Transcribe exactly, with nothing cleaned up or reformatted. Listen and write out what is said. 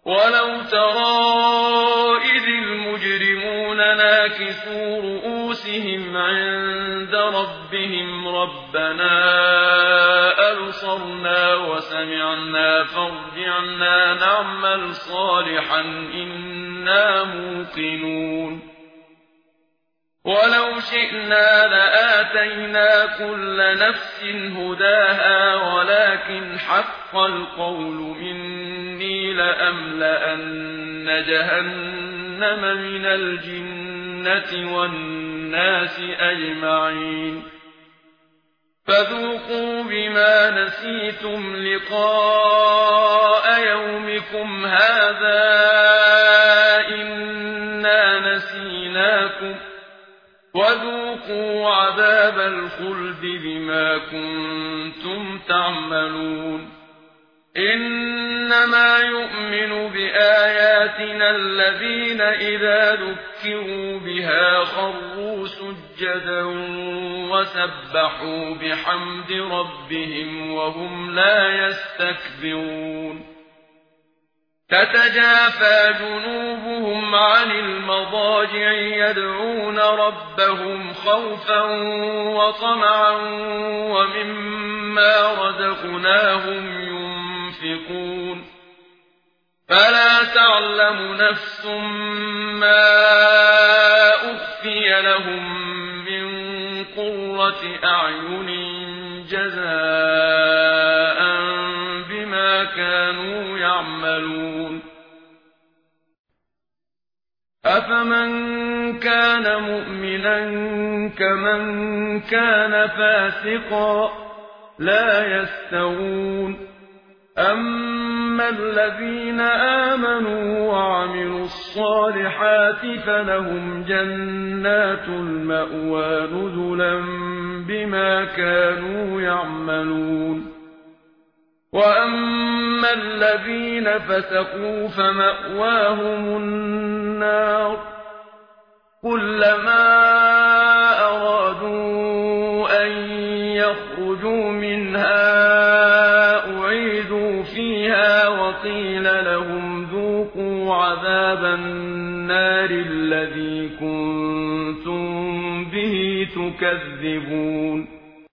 ولو ترى إذ المجرمون ناكسوا رؤوسهم عند ربهم ربنا أبصرنا وسمعنا فارجعنا نعمل صالحا إنا موقنون ولو شئنا لآتينا كل نفس هداها ولكن حق القول مني لأملأن جهنم من الجنة والناس أجمعين فذوقوا بما نسيتم لقاء يومكم هذا إنا نسيناكم وذوقوا عذاب الخلد بما كنتم تعملون إنما يؤمن بآياتنا الذين إذا ذكروا بها خروا سجدا وسبحوا بحمد ربهم وهم لا يستكبرون تتجافى جنوبهم عن المضاجع يدعون ربهم خوفا وطمعا ومما رزقناهم ينفقون فلا تعلم نفس ما أخفي لهم من قرة أعين جزاء بما كانوا يعملون أفمن كان مؤمنا كمن كان فاسقا لا يستوون أما الذين آمنوا وعملوا الصالحات فلهم جنات المأوى نزلا بما كانوا يعملون وأما الذين فسقوا فمأواهم النار كلما أرادوا أن يخرجوا منها أعيدوا فيها وقيل لهم ذوقوا عذاب النار الذي كنتم به تكذبون